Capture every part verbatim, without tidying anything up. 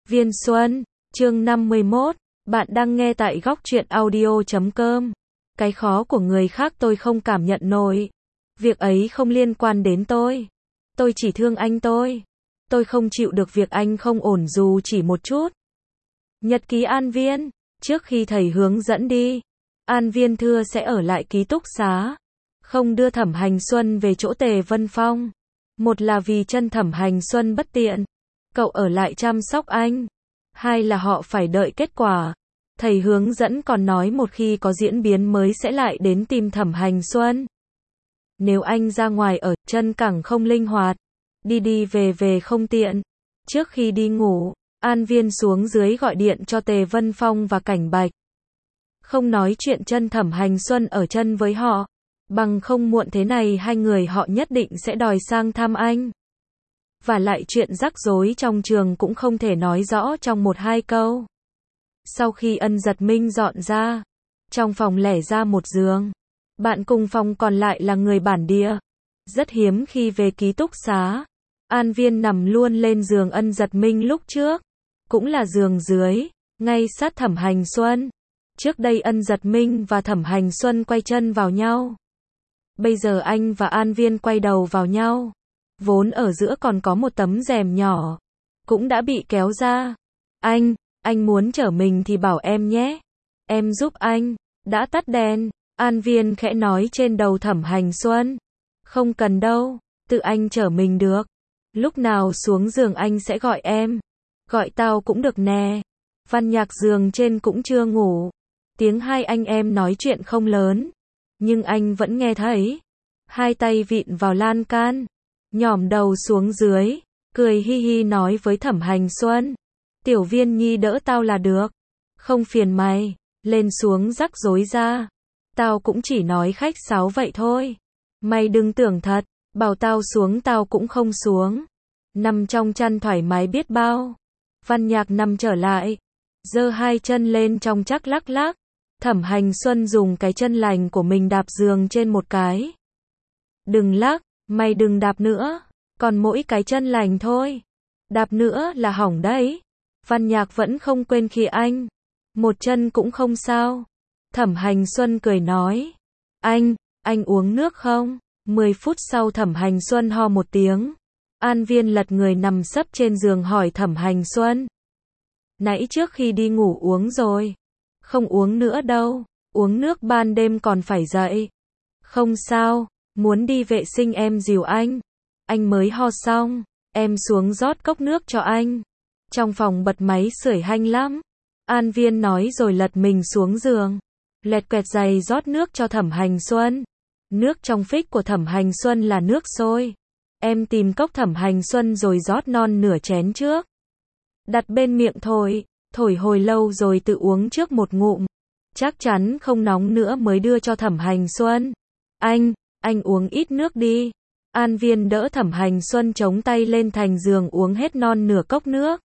Viên Xuân, chương năm mươi mốt, bạn đang nghe tại góc truyện audio chấm com. Cái khó của người khác tôi không cảm nhận nổi. Việc ấy không liên quan đến tôi. Tôi chỉ thương anh tôi. Tôi không chịu được việc anh không ổn dù chỉ một chút. Nhật ký An Viên, trước khi thầy hướng dẫn đi, An Viên thưa sẽ ở lại ký túc xá, không đưa Thẩm Hành Xuân về chỗ Tề Vân Phong. Một là vì chân Thẩm Hành Xuân bất tiện, cậu ở lại chăm sóc anh. Hai là họ phải đợi kết quả. Thầy hướng dẫn còn nói một khi có diễn biến mới sẽ lại đến tìm Thẩm Hành Xuân. Nếu anh ra ngoài ở, chân cẳng không linh hoạt, đi đi về về không tiện. Trước khi đi ngủ, An Viên xuống dưới gọi điện cho Tề Vân Phong và Cảnh Bạch. Không nói chuyện chân Thẩm Hành Xuân ở chân với họ, bằng không muộn thế này hai người họ nhất định sẽ đòi sang thăm anh. Và lại chuyện rắc rối trong trường cũng không thể nói rõ trong một hai câu. Sau khi Ân Giật Minh dọn ra, trong phòng lẻ ra một giường. Bạn cùng phòng còn lại là người bản địa. Rất hiếm khi về ký túc xá, An Viên nằm luôn lên giường Ân Giật Minh lúc trước. Cũng là giường dưới, ngay sát Thẩm Hành Xuân. Trước đây Ân Giật Minh và Thẩm Hành Xuân quay chân vào nhau. Bây giờ anh và An Viên quay đầu vào nhau. Vốn ở giữa còn có một tấm rèm nhỏ, cũng đã bị kéo ra. Anh, anh muốn chở mình thì bảo em nhé. Em giúp anh. Đã tắt đèn, An Viên khẽ nói trên đầu Thẩm Hành Xuân. Không cần đâu, tự anh chở mình được. Lúc nào xuống giường anh sẽ gọi em. Gọi tao cũng được nè. Văn Nhạc giường trên cũng chưa ngủ. Tiếng hai anh em nói chuyện không lớn, nhưng anh vẫn nghe thấy. Hai tay vịn vào lan can, nhỏm đầu xuống dưới, cười hi hi nói với Thẩm Hành Xuân. Tiểu Viên Nhi đỡ tao là được. Không phiền mày, lên xuống rắc rối ra. Tao cũng chỉ nói khách sáo vậy thôi. Mày đừng tưởng thật, bảo tao xuống tao cũng không xuống. Nằm trong chăn thoải mái biết bao. Văn Nhạc nằm trở lại, giơ hai chân lên trong chắc lắc lắc. Thẩm Hành Xuân dùng cái chân lành của mình đạp giường trên một cái. Đừng lắc, mày đừng đạp nữa. Còn mỗi cái chân lành thôi. Đạp nữa là hỏng đấy. Văn Nhạc vẫn không quên khi anh. Một chân cũng không sao. Thẩm Hành Xuân cười nói. Anh, anh uống nước không? Mười phút sau Thẩm Hành Xuân ho một tiếng. An Viên lật người nằm sấp trên giường hỏi Thẩm Hành Xuân. Nãy trước khi đi ngủ uống rồi. Không uống nữa đâu. Uống nước ban đêm còn phải dậy. Không sao, muốn đi vệ sinh em dìu anh. Anh mới ho xong, em xuống rót cốc nước cho anh. Trong phòng bật máy sưởi hanh lắm. An Viên nói rồi lật mình xuống giường. Lẹt quẹt giày rót nước cho Thẩm Hành Xuân. Nước trong phích của Thẩm Hành Xuân là nước sôi. Em tìm cốc Thẩm Hành Xuân rồi rót non nửa chén trước. Đặt bên miệng thổi, thổi hồi lâu rồi tự uống trước một ngụm. Chắc chắn không nóng nữa mới đưa cho Thẩm Hành Xuân. Anh, anh uống ít nước đi. An Viên đỡ Thẩm Hành Xuân chống tay lên thành giường uống hết non nửa cốc nước.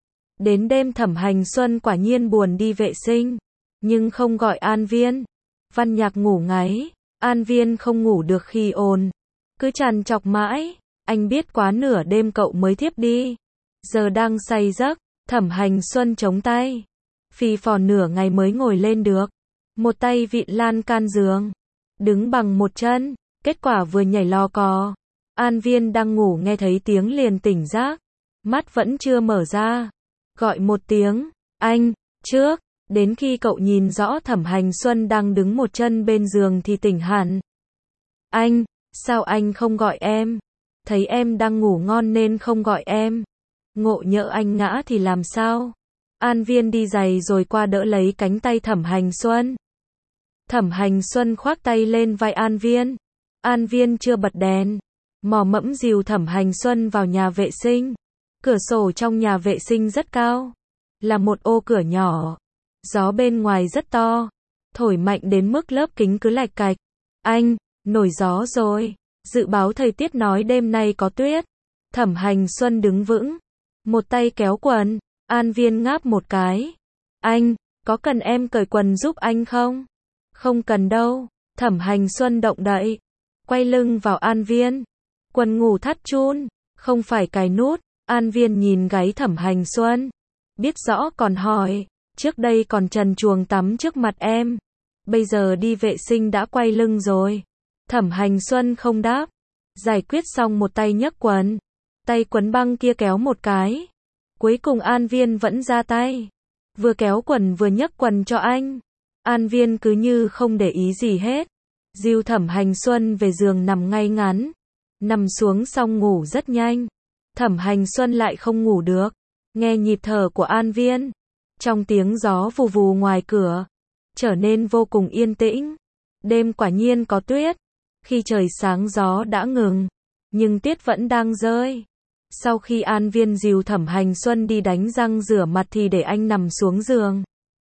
Đến đêm Thẩm Hành Xuân quả nhiên buồn đi vệ sinh, nhưng không gọi An Viên. Văn Nhạc ngủ ngáy, An Viên không ngủ được khi ồn, cứ trằn trọc mãi. Anh biết quá nửa đêm cậu mới thiếp đi, giờ đang say giấc. Thẩm Hành Xuân chống tay, phì phò nửa ngày mới ngồi lên được. Một tay vịn lan can giường, đứng bằng một chân, kết quả vừa nhảy lò cò. An Viên đang ngủ nghe thấy tiếng liền tỉnh giấc, mắt vẫn chưa mở ra. Gọi một tiếng, anh, trước, đến khi cậu nhìn rõ Thẩm Hành Xuân đang đứng một chân bên giường thì tỉnh hẳn. Anh, sao anh không gọi em? Thấy em đang ngủ ngon nên không gọi em. Ngộ nhỡ anh ngã thì làm sao? An Viên đi giày rồi qua đỡ lấy cánh tay Thẩm Hành Xuân. Thẩm Hành Xuân khoác tay lên vai An Viên. An Viên chưa bật đèn, mò mẫm dìu Thẩm Hành Xuân vào nhà vệ sinh. Cửa sổ trong nhà vệ sinh rất cao, là một ô cửa nhỏ. Gió bên ngoài rất to, thổi mạnh đến mức lớp kính cứ lạch cạch. Anh, nổi gió rồi. Dự báo thời tiết nói đêm nay có tuyết. Thẩm Hành Xuân đứng vững, một tay kéo quần. An Viên ngáp một cái. Anh, có cần em cởi quần giúp anh không? Không cần đâu. Thẩm Hành Xuân động đậy, quay lưng vào An Viên. Quần ngủ thắt chun, không phải cài nút. An Viên nhìn gáy Thẩm Hành Xuân. biết rõ còn hỏi, trước đây còn trần truồng tắm trước mặt em, bây giờ đi vệ sinh đã quay lưng rồi. Thẩm Hành Xuân không đáp, giải quyết xong một tay nhấc quần, tay quấn băng kia kéo một cái. Cuối cùng An Viên vẫn ra tay, vừa kéo quần vừa nhấc quần cho anh. An Viên cứ như không để ý gì hết, dìu Thẩm Hành Xuân về giường nằm ngay ngắn, nằm xuống xong ngủ rất nhanh. Thẩm Hành Xuân lại không ngủ được, nghe nhịp thở của An Viên, trong tiếng gió vù vù ngoài cửa, trở nên vô cùng yên tĩnh. Đêm quả nhiên có tuyết, khi trời sáng gió đã ngừng, nhưng tuyết vẫn đang rơi. Sau khi An Viên dìu Thẩm Hành Xuân đi đánh răng rửa mặt thì để anh nằm xuống giường.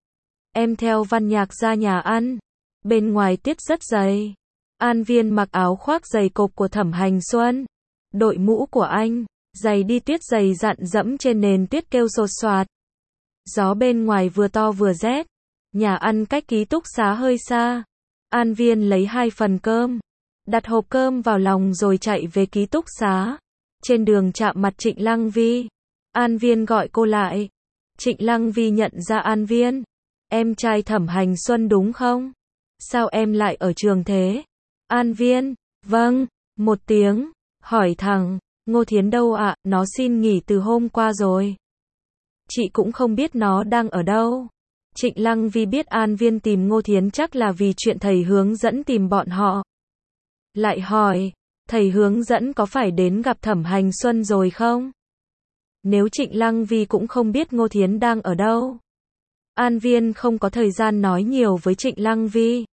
Em theo Văn Nhạc ra nhà ăn, bên ngoài tuyết rất dày. An Viên mặc áo khoác dày cộp của Thẩm Hành Xuân, đội mũ của anh, giày đi tuyết dày dặn dẫm trên nền tuyết kêu sột soạt. Gió bên ngoài vừa to vừa rét, nhà ăn cách ký túc xá hơi xa. An Viên lấy hai phần cơm, đặt hộp cơm vào lòng rồi chạy về ký túc xá. Trên đường chạm mặt Trịnh Lăng Vi, An Viên gọi cô lại. Trịnh Lăng Vi nhận ra An Viên, em trai Thẩm Hành Xuân đúng không? Sao em lại ở trường thế? An Viên, vâng, một tiếng, hỏi thẳng, Ngô Thiến đâu ạ? Nó xin nghỉ từ hôm qua rồi. Chị cũng không biết nó đang ở đâu. Trịnh Lăng Vi biết An Viên tìm Ngô Thiến chắc là vì chuyện thầy hướng dẫn tìm bọn họ. Lại hỏi, thầy hướng dẫn có phải đến gặp Thẩm Hành Xuân rồi không? Nếu Trịnh Lăng Vi cũng không biết Ngô Thiến đang ở đâu. An Viên không có thời gian nói nhiều với Trịnh Lăng Vi.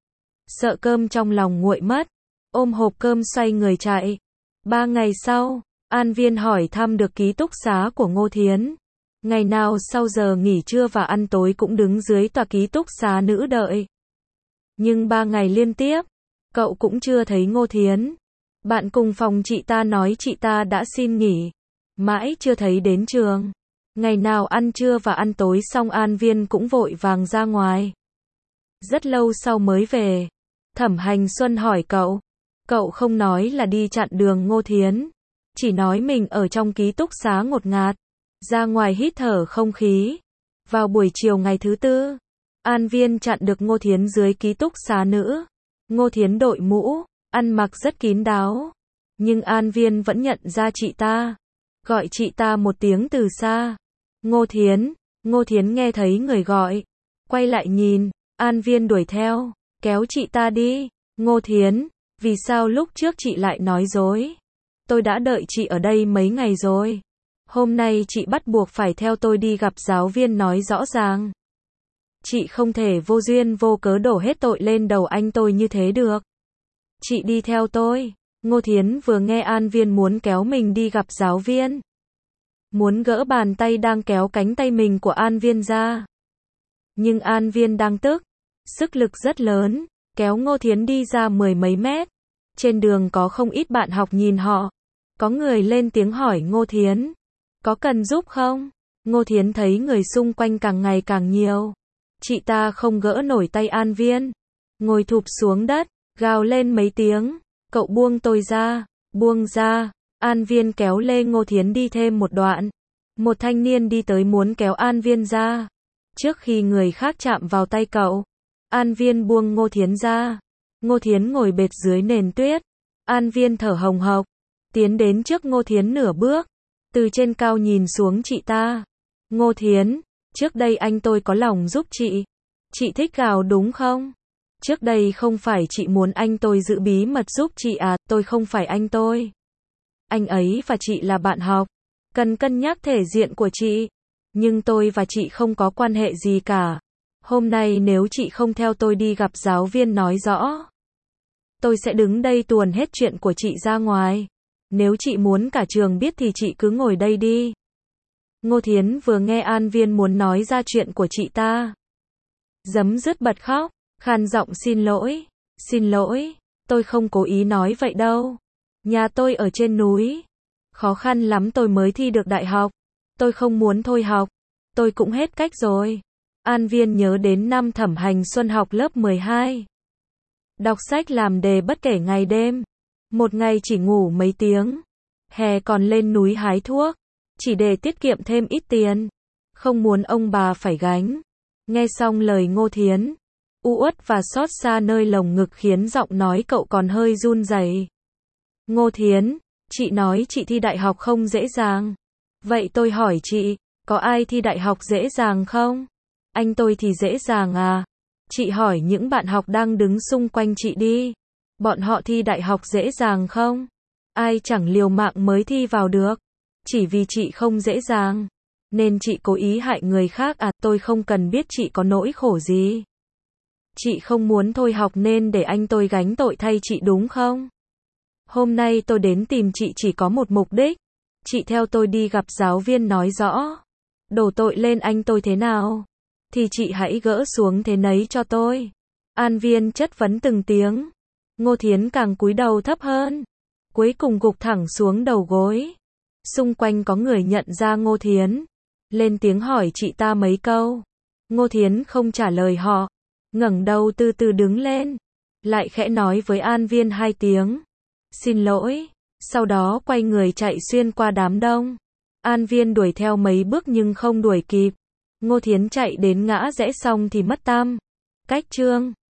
Sợ cơm trong lòng nguội mất, ôm hộp cơm xoay người chạy. Ba ngày sau, An Viên hỏi thăm được ký túc xá của Ngô Thiến. Ngày nào sau giờ nghỉ trưa và ăn tối cũng đứng dưới tòa ký túc xá nữ đợi. Nhưng ba ngày liên tiếp, cậu cũng chưa thấy Ngô Thiến. Bạn cùng phòng chị ta nói chị ta đã xin nghỉ, mãi chưa thấy đến trường. Ngày nào ăn trưa và ăn tối xong An Viên cũng vội vàng ra ngoài. Rất lâu sau mới về. Thẩm Hành Xuân hỏi cậu. Cậu không nói là đi chặn đường Ngô Thiến, chỉ nói mình ở trong ký túc xá ngột ngạt, ra ngoài hít thở không khí. Vào buổi chiều ngày thứ tư, An Viên chặn được Ngô Thiến dưới ký túc xá nữ. Ngô Thiến đội mũ, ăn mặc rất kín đáo, nhưng An Viên vẫn nhận ra chị ta, gọi chị ta một tiếng từ xa. Ngô Thiến, Ngô Thiến nghe thấy người gọi, quay lại nhìn, An Viên đuổi theo, kéo chị ta đi. Ngô Thiến, vì sao lúc trước chị lại nói dối? Tôi đã đợi chị ở đây mấy ngày rồi. Hôm nay chị bắt buộc phải theo tôi đi gặp giáo viên nói rõ ràng. Chị không thể vô duyên vô cớ đổ hết tội lên đầu anh tôi như thế được. Chị đi theo tôi. Ngô Thiến vừa nghe An Viên muốn kéo mình đi gặp giáo viên, muốn gỡ bàn tay đang kéo cánh tay mình của An Viên ra. Nhưng An Viên đang tức, sức lực rất lớn, kéo Ngô Thiến đi ra mười mấy mét. Trên đường có không ít bạn học nhìn họ. Có người lên tiếng hỏi Ngô Thiến, có cần giúp không? Ngô Thiến thấy người xung quanh càng ngày càng nhiều. Chị ta không gỡ nổi tay An Viên, ngồi thụp xuống đất, gào lên mấy tiếng, cậu buông tôi ra, buông ra. An Viên kéo lê Ngô Thiến đi thêm một đoạn. Một thanh niên đi tới muốn kéo An Viên ra. Trước khi người khác chạm vào tay cậu, An Viên buông Ngô Thiến ra. Ngô Thiến ngồi bệt dưới nền tuyết. An Viên thở hồng hộc, tiến đến trước Ngô Thiến nửa bước, từ trên cao nhìn xuống chị ta. Ngô Thiến, trước đây anh tôi có lòng giúp chị. Chị thích gào đúng không? Trước đây không phải chị muốn anh tôi giữ bí mật giúp chị à, tôi không phải anh tôi. Anh ấy và chị là bạn học, cần cân nhắc thể diện của chị. Nhưng tôi và chị không có quan hệ gì cả. Hôm nay nếu chị không theo tôi đi gặp giáo viên nói rõ, tôi sẽ đứng đây tuồn hết chuyện của chị ra ngoài. Nếu chị muốn cả trường biết thì chị cứ ngồi đây đi. Ngô Thiến vừa nghe An Viên muốn nói ra chuyện của chị ta, giấm dứt bật khóc, khàn giọng xin lỗi, xin lỗi, tôi không cố ý nói vậy đâu. Nhà tôi ở trên núi, khó khăn lắm tôi mới thi được đại học, tôi không muốn thôi học, tôi cũng hết cách rồi. An Viên nhớ đến năm Thẩm Hành Xuân học lớp mười hai. Đọc sách làm đề bất kể ngày đêm, một ngày chỉ ngủ mấy tiếng, hè còn lên núi hái thuốc, chỉ để tiết kiệm thêm ít tiền. không muốn ông bà phải gánh. Nghe xong lời Ngô Thiến, u uất và xót xa nơi lồng ngực khiến giọng nói cậu còn hơi run rẩy. Ngô Thiến, chị nói chị thi đại học không dễ dàng. Vậy tôi hỏi chị, có ai thi đại học dễ dàng không? Anh tôi thì dễ dàng à? Chị hỏi những bạn học đang đứng xung quanh chị đi. Bọn họ thi đại học dễ dàng không? Ai chẳng liều mạng mới thi vào được. Chỉ vì chị không dễ dàng, nên chị cố ý hại người khác à? Tôi không cần biết chị có nỗi khổ gì. Chị không muốn thôi học nên để anh tôi gánh tội thay chị đúng không? Hôm nay tôi đến tìm chị chỉ có một mục đích. Chị theo tôi đi gặp giáo viên nói rõ. Đổ tội lên anh tôi thế nào? Thì chị hãy gỡ xuống thế nấy cho tôi. An Viên chất vấn từng tiếng. Ngô Thiến càng cúi đầu thấp hơn. Cuối cùng gục thẳng xuống đầu gối. Xung quanh có người nhận ra Ngô Thiến. Lên tiếng hỏi chị ta mấy câu. Ngô Thiến không trả lời họ. Ngẩng đầu từ từ đứng lên. Lại khẽ nói với An Viên hai tiếng. Xin lỗi. Sau đó quay người chạy xuyên qua đám đông. An Viên đuổi theo mấy bước nhưng không đuổi kịp. Ngô Thiến chạy đến ngã rẽ xong thì mất tăm. Cách chương